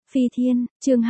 Phi Thiên, chương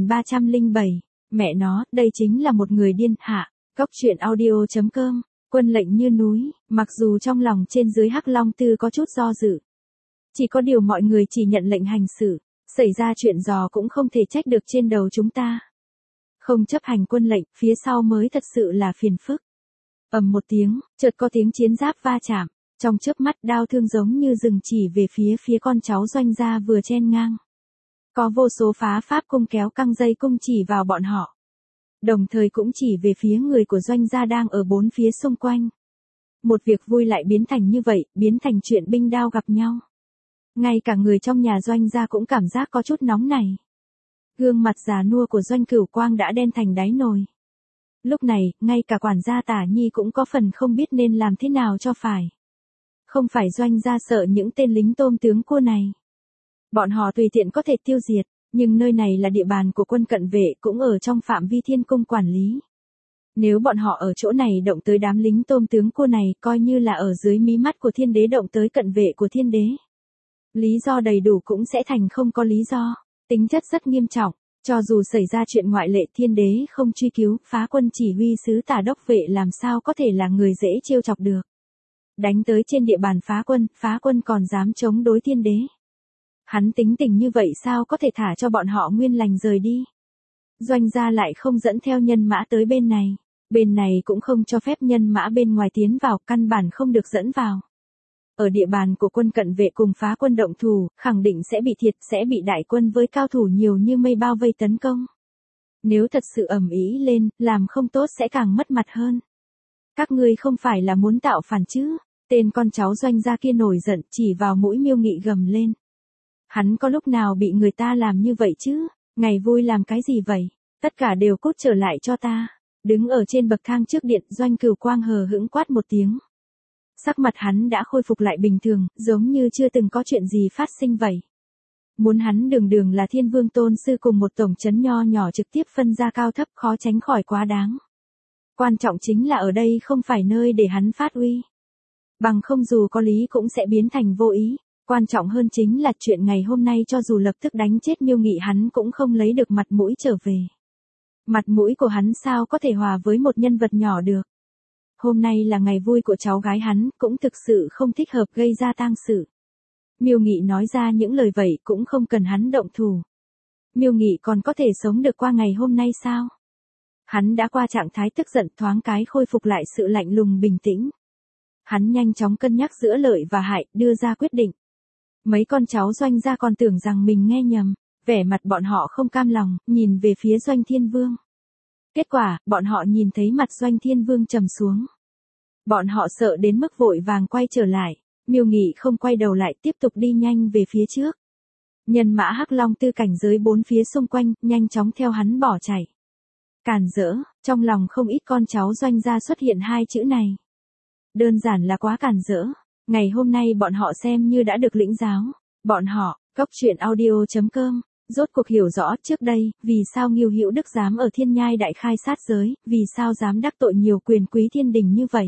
2307, mẹ nó, đây chính là một người điên hạ. Cóc truyện audio.com, quân lệnh như núi, mặc dù trong lòng trên dưới Hắc Long Tư có chút do dự. Chỉ có điều mọi người chỉ nhận lệnh hành xử, xảy ra chuyện giò cũng không thể trách được trên đầu chúng ta. Không chấp hành quân lệnh, phía sau mới thật sự là phiền phức. Ầm một tiếng, chợt có tiếng chiến giáp va chạm, trong chớp mắt đao thương giống như rừng chỉ về phía con cháu Doanh gia vừa chen ngang. Có vô số phá pháp cung kéo căng dây cung chỉ vào bọn họ. Đồng thời cũng chỉ về phía người của Doanh gia đang ở bốn phía xung quanh. Một việc vui lại biến thành như vậy, biến thành chuyện binh đao gặp nhau. Ngay cả người trong nhà Doanh gia cũng cảm giác có chút nóng này. Gương mặt già nua của Doanh Cửu Quang đã đen thành đáy nồi. Lúc này, ngay cả quản gia Tả Nhi cũng có phần không biết nên làm thế nào cho phải. Không phải Doanh gia sợ những tên lính tôm tướng cua này. Bọn họ tùy tiện có thể tiêu diệt, nhưng nơi này là địa bàn của quân cận vệ cũng ở trong phạm vi Thiên Cung quản lý. Nếu bọn họ ở chỗ này động tới đám lính tôm tướng cua này coi như là ở dưới mí mắt của Thiên Đế động tới cận vệ của Thiên Đế. Lý do đầy đủ cũng sẽ thành không có lý do, tính chất rất nghiêm trọng. Cho dù xảy ra chuyện ngoại lệ Thiên Đế không truy cứu, Phá Quân chỉ huy sứ Tả Đốc Vệ làm sao có thể là người dễ trêu chọc được. Đánh tới trên địa bàn Phá Quân còn dám chống đối Thiên Đế. Hắn tính tình như vậy sao có thể thả cho bọn họ nguyên lành rời đi. Doanh gia lại không dẫn theo nhân mã tới bên này cũng không cho phép nhân mã bên ngoài tiến vào, căn bản không được dẫn vào. Ở địa bàn của quân cận vệ cùng Phá Quân động thủ, khẳng định sẽ bị thiệt, sẽ bị đại quân với cao thủ nhiều như mây bao vây tấn công. Nếu thật sự ầm ĩ lên, làm không tốt sẽ càng mất mặt hơn. Các ngươi không phải là muốn tạo phản chứ? Tên con cháu Doanh gia kia nổi giận chỉ vào mũi Miêu Nghị gầm lên. Hắn có lúc nào bị người ta làm như vậy chứ? Ngày vui làm cái gì vậy? Tất cả đều cút trở lại cho ta. Đứng ở trên bậc thang trước điện, Doanh Cửu Quang hờ hững quát một tiếng. Sắc mặt hắn đã khôi phục lại bình thường, giống như chưa từng có chuyện gì phát sinh vậy. Muốn hắn đường là Thiên Vương tôn sư cùng một tổng trấn nho nhỏ trực tiếp phân ra cao thấp khó tránh khỏi quá đáng. Quan trọng chính là ở đây không phải nơi để hắn phát uy. Bằng không dù có lý cũng sẽ biến thành vô ý. Quan trọng hơn chính là chuyện ngày hôm nay cho dù lập tức đánh chết Miêu Nghị hắn cũng không lấy được mặt mũi trở về. Mặt mũi của hắn sao có thể hòa với một nhân vật nhỏ được. Hôm nay là ngày vui của cháu gái hắn, cũng thực sự không thích hợp gây ra tang sự. Miêu Nghị nói ra những lời vậy cũng không cần hắn động thủ. Miêu Nghị còn có thể sống được qua ngày hôm nay sao? Hắn đã qua trạng thái tức giận thoáng cái khôi phục lại sự lạnh lùng bình tĩnh. Hắn nhanh chóng cân nhắc giữa lợi và hại, đưa ra quyết định. Mấy con cháu Doanh gia còn tưởng rằng mình nghe nhầm, vẻ mặt bọn họ không cam lòng, nhìn về phía Doanh Thiên Vương. Kết quả, bọn họ nhìn thấy mặt Doanh Thiên Vương trầm xuống. Bọn họ sợ đến mức vội vàng quay trở lại, Miêu Nghị không quay đầu lại tiếp tục đi nhanh về phía trước. Nhân mã Hắc Long Tư cảnh giới bốn phía xung quanh, nhanh chóng theo hắn bỏ chạy. Càn rỡ, trong lòng không ít con cháu Doanh gia xuất hiện hai chữ này. Đơn giản là quá càn rỡ. Ngày hôm nay bọn họ xem như đã được lĩnh giáo. Bọn họ, Cóc truyện audio.com, rốt cuộc hiểu rõ trước đây, vì sao Ngưu Hữu Đức dám ở Thiên Nhai đại khai sát giới, vì sao dám đắc tội nhiều quyền quý thiên đình như vậy.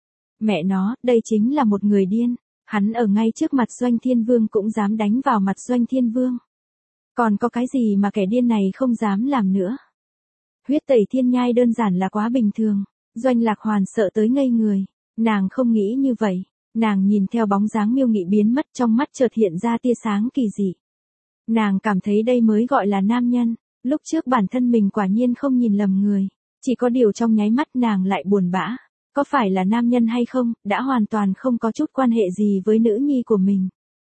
Mẹ nó, đây chính là một người điên. Hắn ở ngay trước mặt Doanh Thiên Vương cũng dám đánh vào mặt Doanh Thiên Vương. Còn có cái gì mà kẻ điên này không dám làm nữa. Huyết tẩy Thiên Nhai đơn giản là quá bình thường. Doanh Lạc Hoàn sợ tới ngây người. Nàng không nghĩ như vậy. Nàng nhìn theo bóng dáng Miêu Nghị biến mất, trong mắt chợt hiện ra tia sáng kỳ dị. Nàng cảm thấy đây mới gọi là nam nhân. Lúc trước bản thân mình quả nhiên không nhìn lầm người. Chỉ có điều trong nháy mắt nàng lại buồn bã. Có phải là nam nhân hay không, đã hoàn toàn không có chút quan hệ gì với nữ nhi của mình.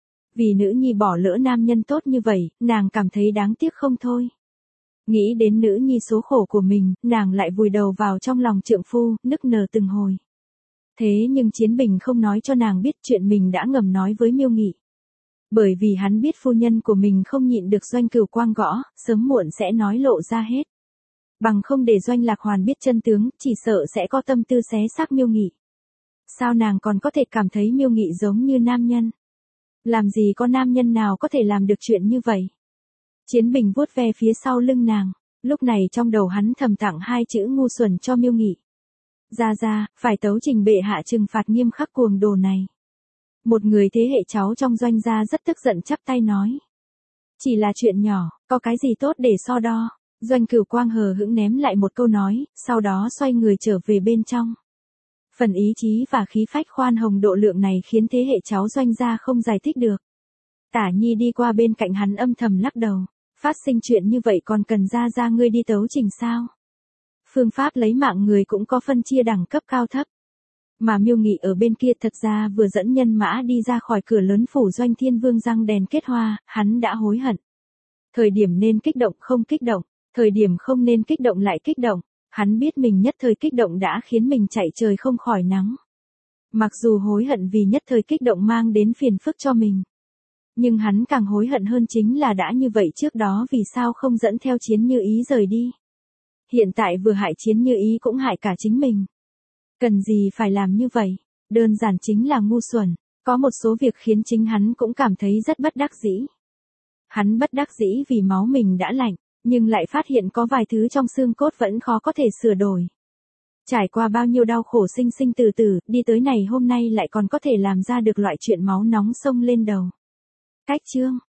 Vì nữ nhi bỏ lỡ nam nhân tốt như vậy, nàng cảm thấy đáng tiếc không thôi. Nghĩ đến nữ nhi số khổ của mình, nàng lại vùi đầu vào trong lòng trượng phu, nức nở từng hồi. Thế nhưng Chiến Bình không nói cho nàng biết chuyện mình đã ngầm nói với Miêu Nghị. Bởi vì hắn biết phu nhân của mình không nhịn được Doanh Cửu Quang gõ, sớm muộn sẽ nói lộ ra hết. Bằng không để Doanh Lạc Hoàn biết chân tướng, chỉ sợ sẽ có tâm tư xé xác Miêu Nghị. Sao nàng còn có thể cảm thấy Miêu Nghị giống như nam nhân? Làm gì có nam nhân nào có thể làm được chuyện như vậy? Chiến Bình vuốt ve phía sau lưng nàng, lúc này trong đầu hắn thầm tặng hai chữ ngu xuẩn cho Miêu Nghị. Ra, phải tấu trình bệ hạ trừng phạt nghiêm khắc cuồng đồ này. Một người thế hệ cháu trong Doanh gia rất tức giận chắp tay nói. Chỉ là chuyện nhỏ, có cái gì tốt để so đo. Doanh Cửu Quang hờ hững ném lại một câu nói, sau đó xoay người trở về bên trong. Phần ý chí và khí phách khoan hồng độ lượng này khiến thế hệ cháu Doanh gia không giải thích được. Tả Nhi đi qua bên cạnh hắn âm thầm lắc đầu. Phát sinh chuyện như vậy còn cần ra ngươi đi tấu trình sao? Phương pháp lấy mạng người cũng có phân chia đẳng cấp cao thấp. Mà Miêu Nghị ở bên kia thật ra vừa dẫn nhân mã đi ra khỏi cửa lớn phủ Doanh Thiên Vương răng đèn kết hoa, hắn đã hối hận. Thời điểm nên kích động không kích động, thời điểm không nên kích động lại kích động, hắn biết mình nhất thời kích động đã khiến mình chạy trời không khỏi nắng. Mặc dù hối hận vì nhất thời kích động mang đến phiền phức cho mình. Nhưng hắn càng hối hận hơn chính là đã như vậy trước đó vì sao không dẫn theo Chiến Như Ý rời đi. Hiện tại vừa hại Chiến Như Ý cũng hại cả chính mình. Cần gì phải làm như vậy, đơn giản chính là ngu xuẩn, có một số việc khiến chính hắn cũng cảm thấy rất bất đắc dĩ. Hắn bất đắc dĩ vì máu mình đã lạnh, nhưng lại phát hiện có vài thứ trong xương cốt vẫn khó có thể sửa đổi. Trải qua bao nhiêu đau khổ sinh sinh từ từ, đi tới này hôm nay lại còn có thể làm ra được loại chuyện máu nóng sông lên đầu. Cách chương